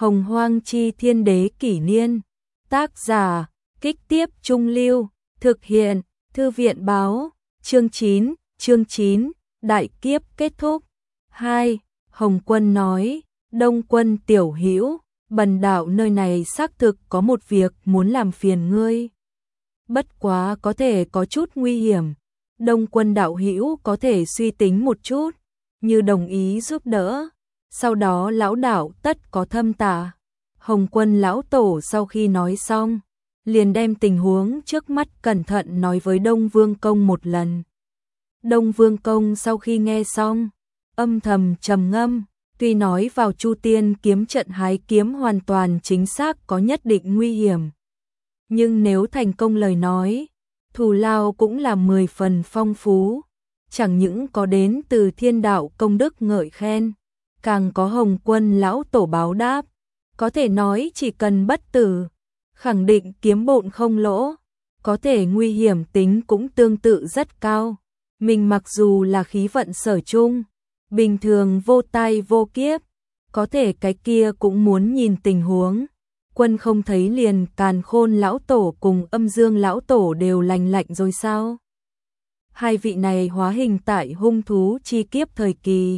Hồng Hoang Chi Thiên Đế Kỷ Niên. Tác giả, Kích Tiếp Trung Lưu. Thực hiện, Thư viện Báo. Chương 9, Đại Kiếp kết thúc. 2. Hồng Quân nói, Đông Quân tiểu hữu, bần đạo nơi này xác thực có một việc muốn làm phiền ngươi. Bất quá có thể có chút nguy hiểm. Đông Quân đạo hữu có thể suy tính một chút, như đồng ý giúp đỡ. Sau đó lão đạo tất có thâm tà. Hồng Quân lão tổ sau khi nói xong, liền đem tình huống trước mắt cẩn thận nói với Đông Vương Công một lần. Đông Vương Công sau khi nghe xong, âm thầm trầm ngâm, tuy nói vào Chu Tiên kiếm trận hái kiếm hoàn toàn chính xác có nhất định nguy hiểm. Nhưng nếu thành công lời nói, thù lao cũng là 10 phần phong phú, chẳng những có đến từ thiên đạo công đức ngợi khen, càng có Hồng Quân lão tổ báo đáp, có thể nói chỉ cần bất tử, khẳng định kiếm bộn không lỗ, có thể nguy hiểm tính cũng tương tự rất cao. Mình mặc dù là khí vận sở chung, bình thường vô tai vô kiếp, có thể cái kia cũng muốn nhìn tình huống. Quân không thấy liền Càn Khôn lão tổ cùng Âm Dương lão tổ đều lành lạnh rồi sao? Hai vị này hóa hình tại hung thú chi kiếp thời kỳ.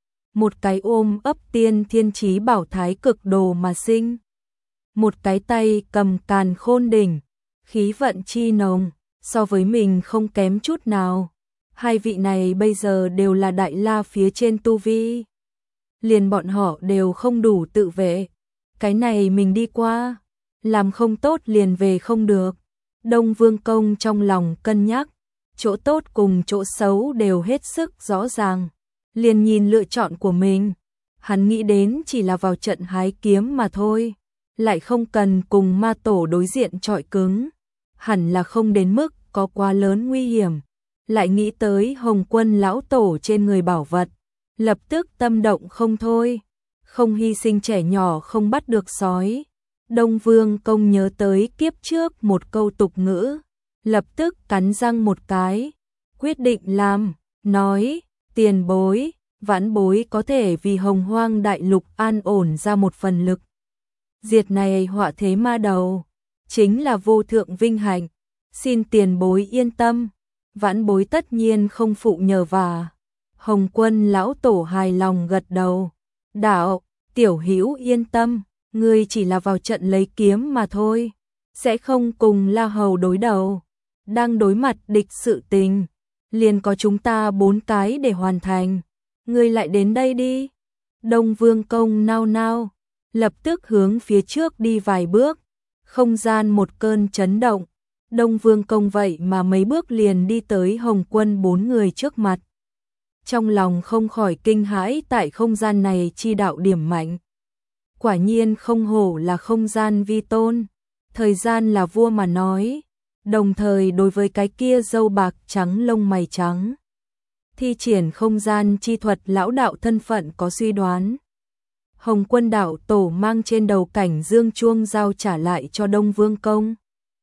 Một cái ôm ấp tiên thiên chí bảo thái cực đồ mà sinh. Một cái tay cầm Càn Khôn đỉnh, khí vận chi nồng, so với mình không kém chút nào. Hai vị này bây giờ đều là đại la phía trên tu vi. Liền bọn họ đều không đủ tự vệ. Cái này mình đi qua, làm không tốt liền về không được. Đông Vương Công trong lòng cân nhắc, chỗ tốt cùng chỗ xấu đều hết sức rõ ràng. Liền nhìn lựa chọn của mình, hắn nghĩ đến chỉ là vào trận hái kiếm mà thôi, lại không cần cùng ma tổ đối diện chọi cứng, hẳn là không đến mức có quá lớn nguy hiểm. Lại nghĩ tới Hồng Quân lão tổ trên người bảo vật, lập tức tâm động không thôi, không hy sinh trẻ nhỏ không bắt được sói. Đông Vương Công nhớ tới kiếp trước một câu tục ngữ, lập tức cắn răng một cái, quyết định làm, nói, tiền bối, vãn bối có thể vì Hồng Hoang đại lục an ổn ra một phần lực. Diệt này họa thế ma đầu, chính là vô thượng vinh hạnh, xin tiền bối yên tâm, vãn bối tất nhiên không phụ nhờ vả. Hồng Quân lão tổ hài lòng gật đầu, đạo, tiểu hữu yên tâm, ngươi chỉ là vào trận lấy kiếm mà thôi, sẽ không cùng La Hầu đối đầu, đang đối mặt địch sự tình, liền có chúng ta 4 cái để hoàn thành, ngươi lại đến đây đi. Đông Vương Công nao nao, lập tức hướng phía trước đi vài bước, không gian một cơn chấn động, Đông Vương Công vậy mà mấy bước liền đi tới Hồng Quân 4 người trước mặt. Trong lòng không khỏi kinh hãi tại không gian này chi đạo điểm mạnh. Quả nhiên không hổ là không gian vi tôn, thời gian là vua mà nói, đồng thời đối với cái kia râu bạc trắng lông mày trắng. Thi triển không gian chi thuật lão đạo thân phận có suy đoán. Hồng Quân đạo tổ mang trên đầu cảnh dương chuông giao trả lại cho Đông Vương Công.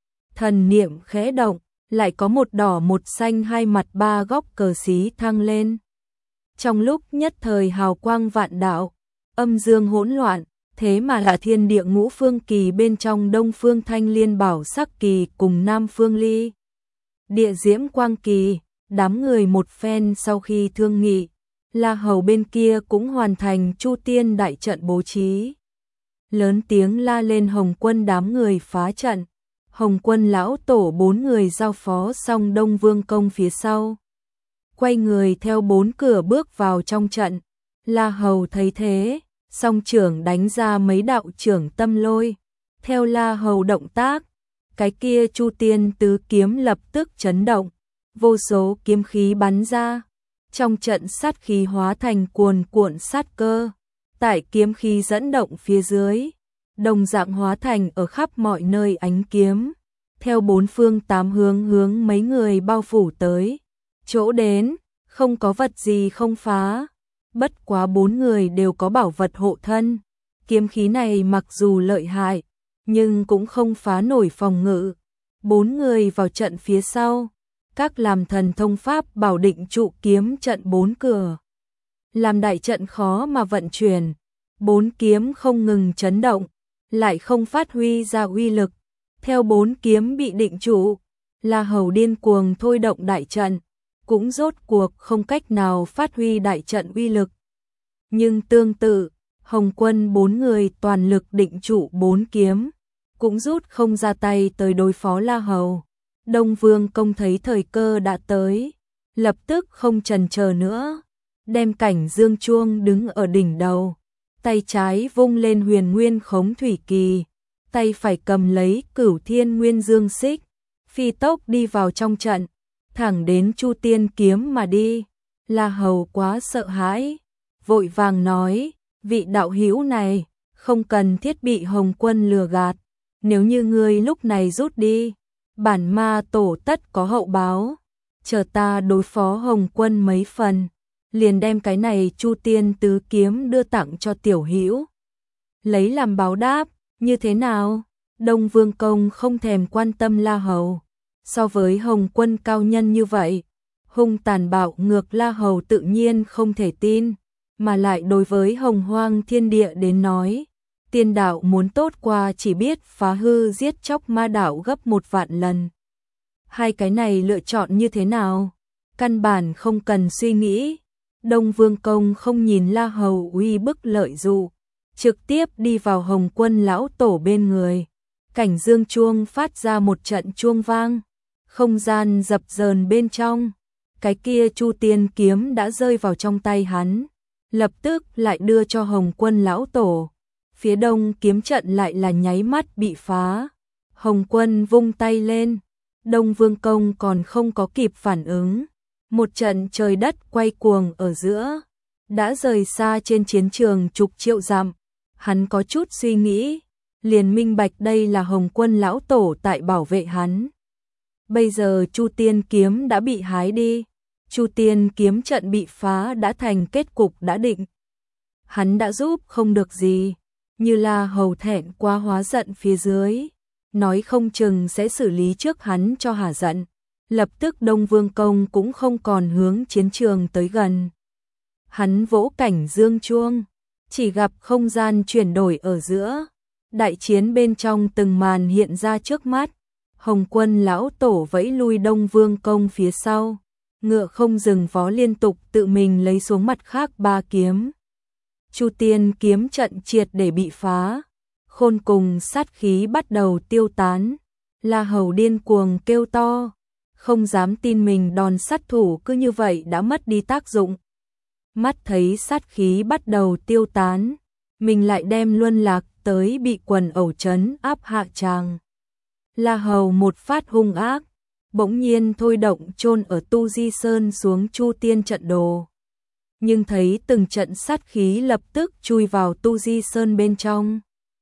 Thần niệm khẽ động, lại có một đỏ một xanh hai mặt ba góc cờ xí thăng lên. Trong lúc nhất thời hào quang vạn đạo, âm dương hỗn loạn, thế mà là thiên địa ngũ phương kỳ bên trong Đông Phương Thanh Liên Bảo Sắc kỳ cùng Nam Phương Ly Địa Diễm Quang kỳ. Đám người một phen sau khi thương nghị, La Hầu bên kia cũng hoàn thành Chu Tiên đại trận bố trí. Lớn tiếng la lên Hồng Quân đám người phá trận. Hồng Quân lão tổ 4 người giao phó xong Đông Vương Công phía sau. Quay người theo 4 cửa bước vào trong trận. La Hầu thấy thế, song trưởng đánh ra mấy đạo trưởng tâm lôi. Theo La Hầu động tác, cái kia Chu Tiên tứ kiếm lập tức chấn động. Vô số kiếm khí bắn ra, trong trận sát khí hóa thành cuồn cuộn sát cơ, tại kiếm khí dẫn động phía dưới, đồng dạng hóa thành ở khắp mọi nơi ánh kiếm, theo 4 phương 8 hướng mấy người bao phủ tới, chỗ đến, không có vật gì không phá, bất quá 4 người đều có bảo vật hộ thân, kiếm khí này mặc dù lợi hại, nhưng cũng không phá nổi phòng ngự, 4 người vào trận phía sau. Các làm thần thông pháp bảo định trụ kiếm trận 4 cửa. Làm đại trận khó mà vận chuyển, 4 kiếm không ngừng chấn động, lại không phát huy ra uy lực. Theo 4 kiếm bị định trụ, La Hầu điên cuồng thôi động đại trận, cũng rốt cuộc không cách nào phát huy đại trận uy lực. Nhưng tương tự, Hồng Quân 4 người toàn lực định trụ 4 kiếm, cũng rút không ra tay tới đối phó La Hầu. Đông Vương Công thấy thời cơ đã tới, lập tức không chần chờ nữa, đem Cảnh Dương chuông đứng ở đỉnh đầu, tay trái vung lên Huyền Nguyên Khống Thủy Kỳ, tay phải cầm lấy Cửu Thiên Nguyên Dương Xích, phi tốc đi vào trong trận, thẳng đến Chu Tiên kiếm mà đi. La Hầu quá sợ hãi, vội vàng nói, vị đạo hữu này, không cần thiết bị Hồng Quân lừa gạt, nếu như ngươi lúc này rút đi, bản ma tổ tất có hậu báo, chờ ta đối phó Hồng Quân mấy phần, liền đem cái này Chu Tiên tứ kiếm đưa tặng cho tiểu hữu, lấy làm báo đáp, như thế nào? Đông Vương Công không thèm quan tâm La Hầu, so với Hồng Quân cao nhân như vậy, hung tàn bạo ngược La Hầu tự nhiên không thể tin, mà lại đối với Hồng Hoang thiên địa đến nói, tiên đạo muốn tốt qua chỉ biết phá hư giết chóc ma đạo gấp 1 vạn lần. Hai cái này lựa chọn như thế nào? Căn bản không cần suy nghĩ. Đông Vương Công không nhìn La Hầu uy bức lợi dụ, trực tiếp đi vào Hồng Quân lão tổ bên người. Cảnh Dương chuông phát ra một trận chuông vang, không gian dập dờn bên trong, cái kia Chu Tiên kiếm đã rơi vào trong tay hắn, lập tức lại đưa cho Hồng Quân lão tổ. Phía đông kiếm trận lại là nháy mắt bị phá. Hồng Quân vung tay lên, Đông Vương Công còn không có kịp phản ứng, một trận trời đất quay cuồng ở giữa, đã rời xa trên chiến trường chục triệu dặm. Hắn có chút suy nghĩ, liền minh bạch đây là Hồng Quân lão tổ tại bảo vệ hắn. Bây giờ Chu Tiên kiếm đã bị hái đi, Chu Tiên kiếm trận bị phá đã thành kết cục đã định. Hắn đã giúp không được gì, như là Hầu thẹn quá hóa giận phía dưới, nói không chừng sẽ xử lý trước hắn cho hả giận. Lập tức Đông Vương Công cũng không còn hướng chiến trường tới gần. Hắn vỗ Cảnh Dương chuông, chỉ gặp không gian chuyển đổi ở giữa, đại chiến bên trong từng màn hiện ra trước mắt. Hồng Quân lão tổ vẫy lui Đông Vương Công phía sau, ngựa không dừng vó liên tục tự mình lấy xuống mặt khác 3 kiếm. Chu Tiên kiếm trận triệt để bị phá, khôn cùng sát khí bắt đầu tiêu tán. La Hầu điên cuồng kêu to, không dám tin mình đòn sát thủ cứ như vậy đã mất đi tác dụng. Mắt thấy sát khí bắt đầu tiêu tán, mình lại đem luân lạc tới bị quần ẩu trấn áp hạ tràng. La Hầu một phát hung ác, bỗng nhiên thôi động chôn ở Tu Di Sơn xuống Chu Tiên trận đồ. Nhưng thấy từng trận sát khí lập tức chui vào Tu Di Sơn bên trong,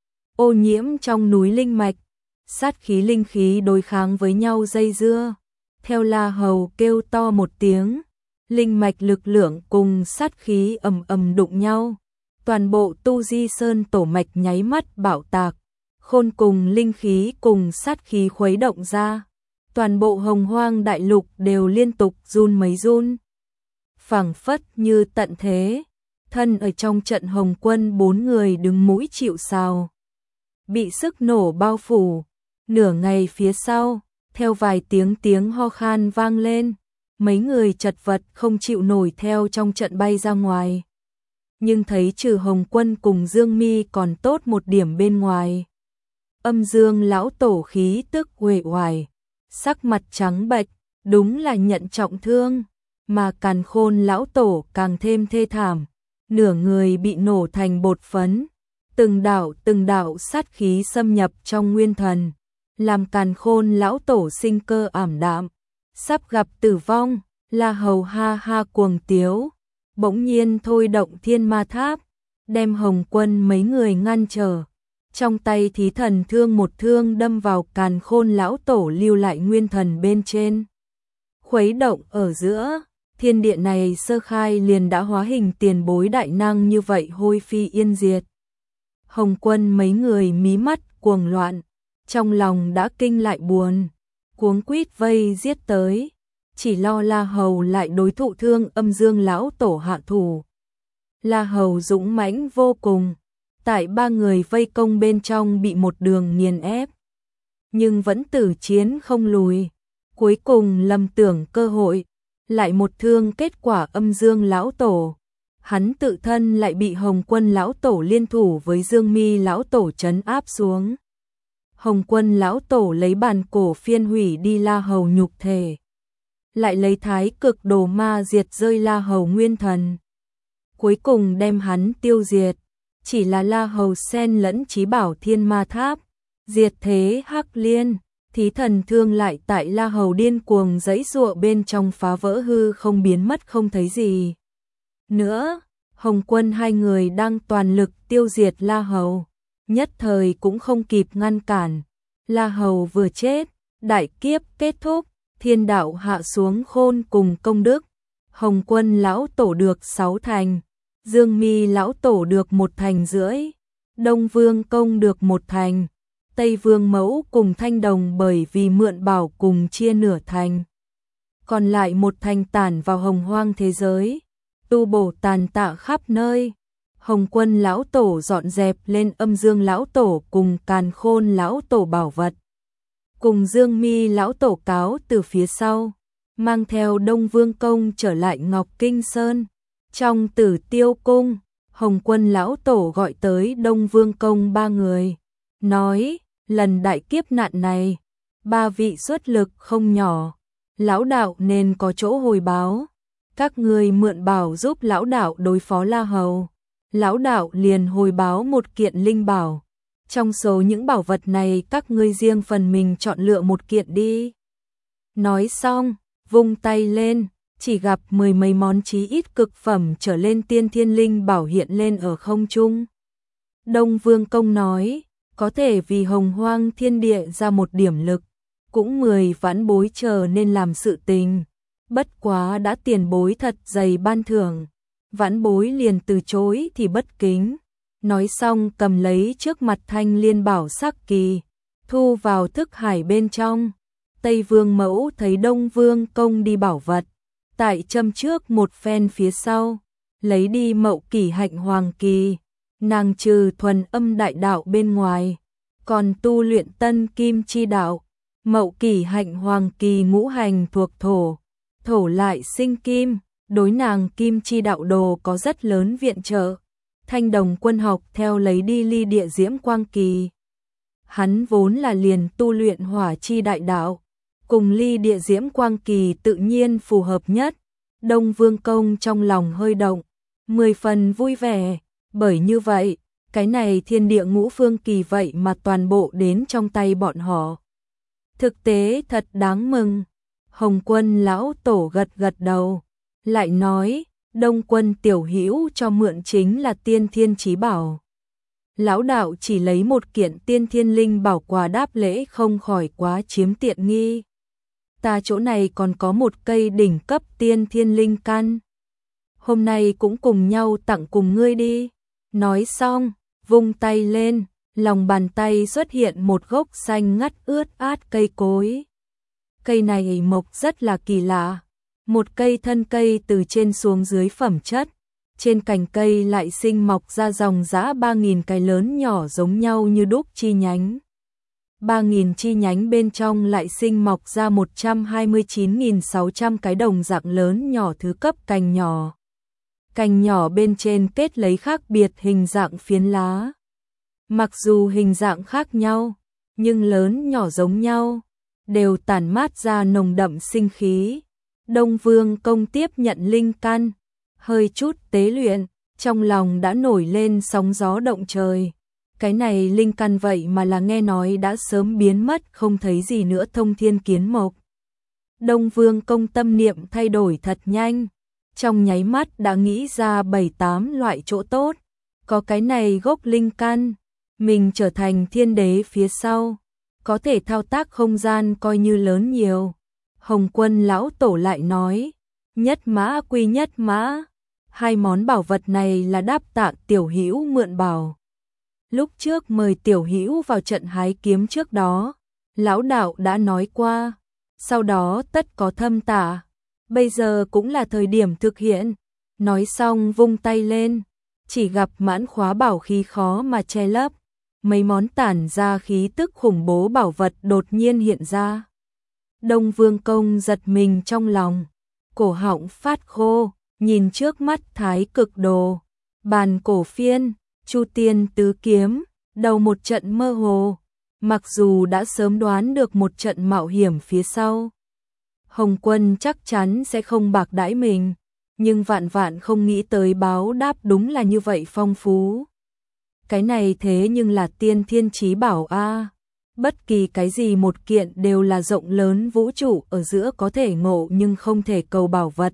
ô nhiễm trong núi linh mạch, sát khí linh khí đối kháng với nhau dây dưa. Theo La Hầu kêu to một tiếng, linh mạch lực lượng cùng sát khí ầm ầm đụng nhau, toàn bộ Tu Di Sơn tổ mạch nháy mắt bạo tạc, khôn cùng linh khí cùng sát khí khuấy động ra, toàn bộ Hồng Hoang đại lục đều liên tục run mấy run. Phảng phất như tận thế, thân ở trong trận Hồng Quân 4 người đứng mũi chịu sào, bị sức nổ bao phủ. Nửa ngày phía sau, theo vài tiếng ho khan vang lên, mấy người chật vật không chịu nổi theo trong trận bay ra ngoài. Nhưng thấy trừ Hồng Quân cùng Dương Mi còn tốt một điểm bên ngoài. Âm Dương lão tổ khí tức uể oải, sắc mặt trắng bệch, đúng là nhận trọng thương, mà Càn Khôn lão tổ càng thêm thê thảm, nửa người bị nổ thành bột phấn, từng đạo sát khí xâm nhập trong nguyên thần, làm Càn Khôn lão tổ sinh cơ ảm đạm, sắp gặp tử vong. La Hầu ha ha cuồng tiếu, bỗng nhiên thôi động Thiên Ma Tháp, đem Hồng Quân mấy người ngăn trở. Trong tay Thí Thần Thương một thương đâm vào Càn Khôn lão tổ lưu lại nguyên thần bên trên. Khuấy động ở giữa, thiên địa này sơ khai liền đã hóa hình tiền bối đại năng như vậy hôi phi yên diệt. Hồng Quân mấy người mí mắt cuồng loạn, trong lòng đã kinh lại buồn, cuống quýt vây giết tới, chỉ lo La Hầu lại đối thụ thương Âm Dương lão tổ hạ thủ. La Hầu dũng mãnh vô cùng, tại ba người vây công bên trong bị một đường nghiền ép, nhưng vẫn tử chiến không lùi. Cuối cùng lầm tưởng cơ hội, lại một thương kết quả âm Dương lão tổ. Hắn tự thân lại bị Hồng Quân lão tổ liên thủ với Dương Mi lão tổ trấn áp xuống. Hồng Quân lão tổ lấy bàn cổ phiên hủy đi La Hầu nhục thể, lại lấy thái cực đồ ma diệt rơi La Hầu nguyên thần, cuối cùng đem hắn tiêu diệt. Chỉ là La Hầu xen lẫn chí bảo Thiên Ma Tháp, diệt thế Hắc Liên, Thí Thần Thương lại tại La Hầu điên cuồng giãy giụa bên trong phá vỡ hư không biến mất không thấy gì nữa. Hồng Quân hai người đang toàn lực tiêu diệt La Hầu, nhất thời cũng không kịp ngăn cản. La Hầu vừa chết, đại kiếp kết thúc, thiên đạo hạ xuống khôn cùng công đức. Hồng Quân lão tổ được 6 thành, Dương Mi lão tổ được 1 thành rưỡi, Đông Vương công được 1 thành, Tây Vương mẫu cùng Thanh Đồng bởi vì mượn bảo cùng chia nửa thành. Còn lại 1 thành tản vào hồng hoang thế giới, tu bổ tàn tạ khắp nơi. Hồng Quân lão tổ dọn dẹp lên Âm Dương lão tổ cùng Càn Khôn lão tổ bảo vật, cùng Dương Mi lão tổ cáo từ phía sau, mang theo Đông Vương công trở lại Ngọc Kinh Sơn. Trong Tử Tiêu cung, Hồng Quân lão tổ gọi tới Đông Vương công 3 người, nói: lần đại kiếp nạn này, 3 vị xuất lực không nhỏ, lão đạo nên có chỗ hồi báo. Các người mượn bảo giúp lão đạo đối phó La Hầu, lão đạo liền hồi báo 1 kiện linh bảo. Trong số những bảo vật này các ngươi riêng phần mình chọn lựa 1 kiện đi. Nói xong, vung tay lên, chỉ gặp 10 mấy món chí ít cực phẩm trở lên tiên thiên linh bảo hiện lên ở không trung. Đông Vương công nói: có thể vì hồng hoang thiên địa ra 1 điểm lực, cũng 10 vãn bối chờ nên làm sự tình. Bất quá đã tiền bối thật dày ban thưởng, vãn bối liền từ chối thì bất kính. Nói xong cầm lấy trước mặt thanh liên bảo sắc kỳ, thu vào thức hải bên trong. Tây Vương mẫu thấy Đông Vương công đi bảo vật, tại châm trước một phen phía sau, lấy đi mậu kỷ hạnh hoàng kỳ. Nàng trừ thuần âm đại đạo bên ngoài, còn tu luyện tân kim chi đạo. Mậu kỷ hạnh hoàng kỳ ngũ hành thuộc thổ, thổ lại sinh kim, đối nàng kim chi đạo đồ có rất lớn viện trợ. Thanh Đồng quân học theo lấy đi ly địa diễm quang kỳ. Hắn vốn là liền tu luyện hỏa chi đại đạo, cùng ly địa diễm quang kỳ tự nhiên phù hợp nhất. Đông Vương công trong lòng hơi động, 10 phần vui vẻ, bởi như vậy, cái này thiên địa ngũ phương kỳ vậy mà toàn bộ đến trong tay bọn họ. Thực tế thật đáng mừng. Hồng Quân lão tổ gật gật đầu, lại nói: Đông Quân tiểu hữu cho mượn chính là tiên thiên chí bảo. Lão đạo chỉ lấy 1 kiện tiên thiên linh bảo quà đáp lễ không khỏi quá chiếm tiện nghi. Ta chỗ này còn có 1 cây đỉnh cấp tiên thiên linh căn, hôm nay cũng cùng nhau tặng cùng ngươi đi. Nói xong, vung tay lên, lòng bàn tay xuất hiện 1 gốc xanh ngắt ướt át cây cối. Cây này mọc rất là kỳ lạ, 1 cây thân cây từ trên xuống dưới phẩm chất, trên cành cây lại sinh mọc ra dòng dã 3.000 cái lớn nhỏ giống nhau như đúc chi nhánh. 3.000 chi nhánh bên trong lại sinh mọc ra 129.600 cái đồng dạng lớn nhỏ thứ cấp cành nhỏ. Cành nhỏ bên trên kết lấy khác biệt hình dạng phiến lá. Mặc dù hình dạng khác nhau, nhưng lớn nhỏ giống nhau, đều tản mát ra nồng đậm sinh khí. Đông Vương công tiếp nhận linh căn, hơi chút tế luyện, trong lòng đã nổi lên sóng gió động trời. Cái này linh căn vậy mà là nghe nói đã sớm biến mất không thấy gì nữa thông thiên kiến mộc. Đông Vương công tâm niệm thay đổi thật nhanh, trong nháy mắt đã nghĩ ra 7-8 loại chỗ tốt. Có cái này gốc linh căn, mình trở thành thiên đế phía sau, có thể thao tác không gian coi như lớn nhiều. Hồng Quân lão tổ lại nói: nhất mã quy nhất mã, 2 món bảo vật này là đáp tạ tiểu hữu mượn bảo. Lúc trước mời tiểu hữu vào trận hái kiếm trước đó, lão đạo đã nói qua, sau đó tất có thâm tạ, bây giờ cũng là thời điểm thực hiện. Nói xong vung tay lên, chỉ gặp mãn khóa bảo khí khó mà che lấp, mấy món tản ra khí tức khủng bố bảo vật đột nhiên hiện ra. Đông Vương Công giật mình trong lòng, cổ họng phát khô, nhìn trước mắt thái cực đồ, bàn cổ phiên, Chu Tiên tứ kiếm, đầu một trận mơ hồ, mặc dù đã sớm đoán được một trận mạo hiểm phía sau. Hồng Quân chắc chắn sẽ không bạc đãi mình, nhưng vạn vạn không nghĩ tới báo đáp đúng là như vậy phong phú. Cái này thế nhưng là tiên thiên chí bảo a. Bất kỳ cái gì một kiện đều là rộng lớn vũ trụ ở giữa có thể ngộ nhưng không thể cầu bảo vật.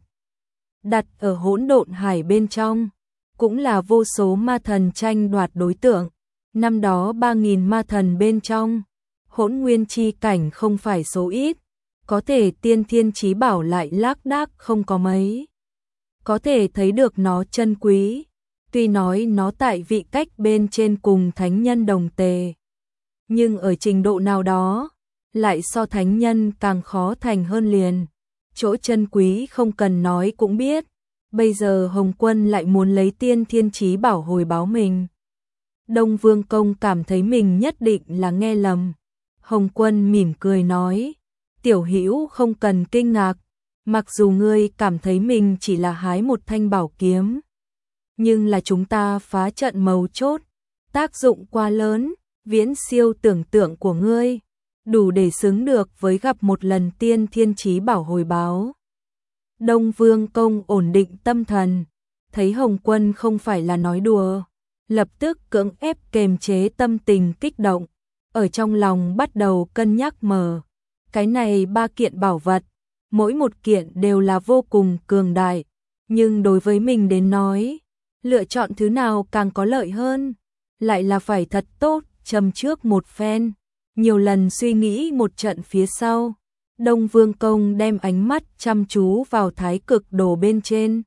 Đặt ở hỗn độn hải bên trong, cũng là vô số ma thần tranh đoạt đối tượng. Năm đó 3.000 ma thần bên trong, hỗn nguyên chi cảnh không phải số ít, có thể tiên thiên chí bảo lại lác đác không có mấy. Có thể thấy được nó chân quý, tuy nói nó tại vị cách bên trên cùng thánh nhân đồng tề, nhưng ở trình độ nào đó, lại so thánh nhân càng khó thành hơn liền. Chỗ chân quý không cần nói cũng biết, bây giờ Hồng Quân lại muốn lấy tiên thiên chí bảo hồi báo mình. Đông Vương Công cảm thấy mình nhất định là nghe lầm. Hồng Quân mỉm cười nói, tiểu hữu không cần kinh ngạc, mặc dù ngươi cảm thấy mình chỉ là hái một thanh bảo kiếm, nhưng là chúng ta phá trận mấu chốt, tác dụng quá lớn, viễn siêu tưởng tượng của ngươi, đủ để xứng được với gặp một lần tiên thiên chí bảo hồi báo. Đông Vương Công ổn định tâm thần, thấy Hồng Quân không phải là nói đùa, lập tức cưỡng ép kềm chế tâm tình kích động, ở trong lòng bắt đầu cân nhắc mở. Cái này 3 kiện bảo vật, mỗi một kiện đều là vô cùng cường đại, nhưng đối với mình đến nói, lựa chọn thứ nào càng có lợi hơn, lại là phải thật tốt, châm trước một phen. Nhiều lần suy nghĩ một trận phía sau, Đông Vương Công đem ánh mắt chăm chú vào thái cực đồ bên trên.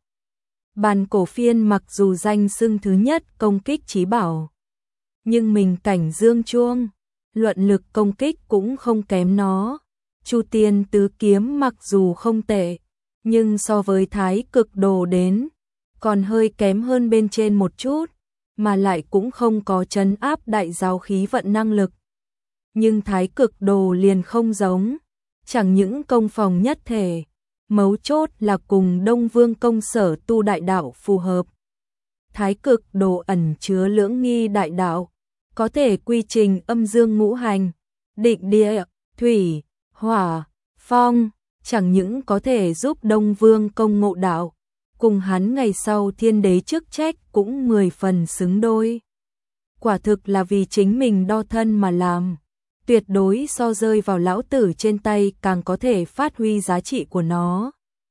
Bàn cổ phiên mặc dù danh xưng thứ nhất công kích chí bảo, nhưng mình cảnh dương chuông, luận lực công kích cũng không kém nó. Chu Tiên tứ kiếm mặc dù không tệ, nhưng so với thái cực đồ đến, còn hơi kém hơn bên trên một chút, mà lại cũng không có trấn áp đại giáo khí vận năng lực. Nhưng thái cực đồ liền không giống, chẳng những công phòng nhất thể, mấu chốt là cùng Đông Vương Công sở tu đại đạo phù hợp. Thái cực đồ ẩn chứa lưỡng nghi đại đạo, có thể quy trình âm dương ngũ hành, định địa, thủy, hỏa, phong, chẳng những có thể giúp Đông Vương Công ngộ đạo, cùng hắn ngày sau thiên đế chức trách cũng 10 phần xứng đôi. Quả thực là vì chính mình đo thân mà làm, tuyệt đối so rơi vào lão tử trên tay càng có thể phát huy giá trị của nó.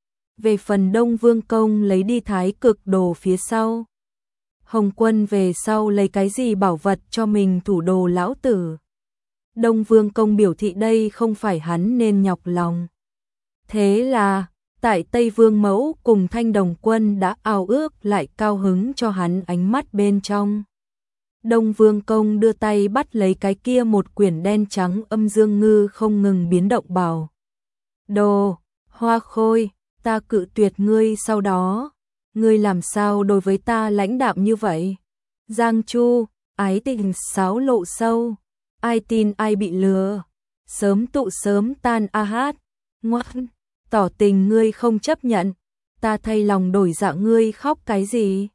Về phần Đông Vương Công lấy đi thái cực đồ phía sau, Hồng Quân về sau lấy cái gì bảo vật cho mình thủ đồ lão tử. Đông Vương Công biểu thị đây không phải hắn nên nhọc lòng. Thế là, tại Tây Vương Mẫu cùng Thanh Đồng Quân đã ao ước lại cao hứng cho hắn ánh mắt bên trong. Đông Vương Công đưa tay bắt lấy cái kia một quyển đen trắng âm dương ngư không ngừng biến động bảo. Đồ, Hoa Khôi, ta cự tuyệt ngươi sau đó. Ngươi làm sao đối với ta lãnh đạm như vậy? Giang Chu, ái tình xáo lộ sâu. Ai tin ai bị lừa. Sớm tụ sớm tan a hát. Ngoan, tỏ tình ngươi không chấp nhận. Ta thay lòng đổi dạ ngươi khóc cái gì?